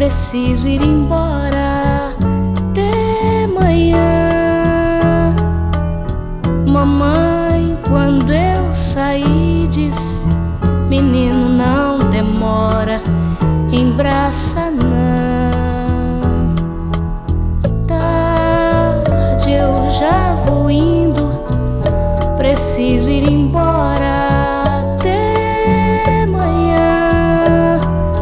preciso ir embora até manhã. Mamãe, quando eu saí, disse: menino, não demora, embraça não. Tarde, eu já vou indo, preciso ir embora até manhã.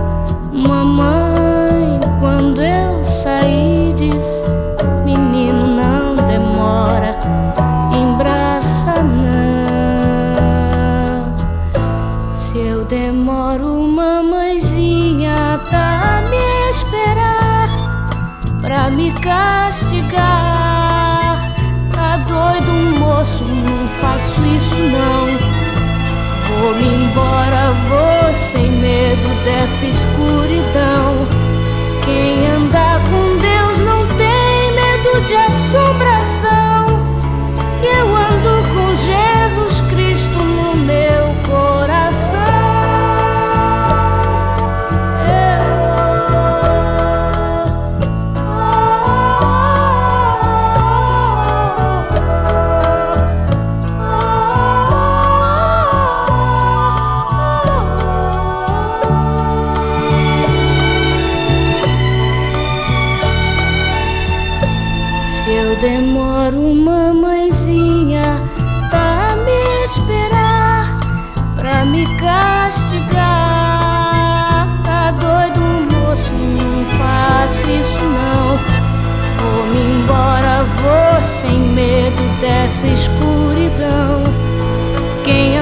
Mamãe, quando eu saí, disse: menino, não demora, embraça não. Se eu demoro, mamãezinha tá a me esperar pra me castigar. Tá doido, moço, não faço isso não. Vou-me embora, vou sem medo dessa escuridão. Quem anda com Deus não tem medo de assombração. E eu ando com Jesus Cristo no meu coração. Eu demoro, mamãezinha tá a me esperar pra me castigar. Tá doido, moço, não faço isso não. Vou-me embora, vou sem medo dessa escuridão. Quem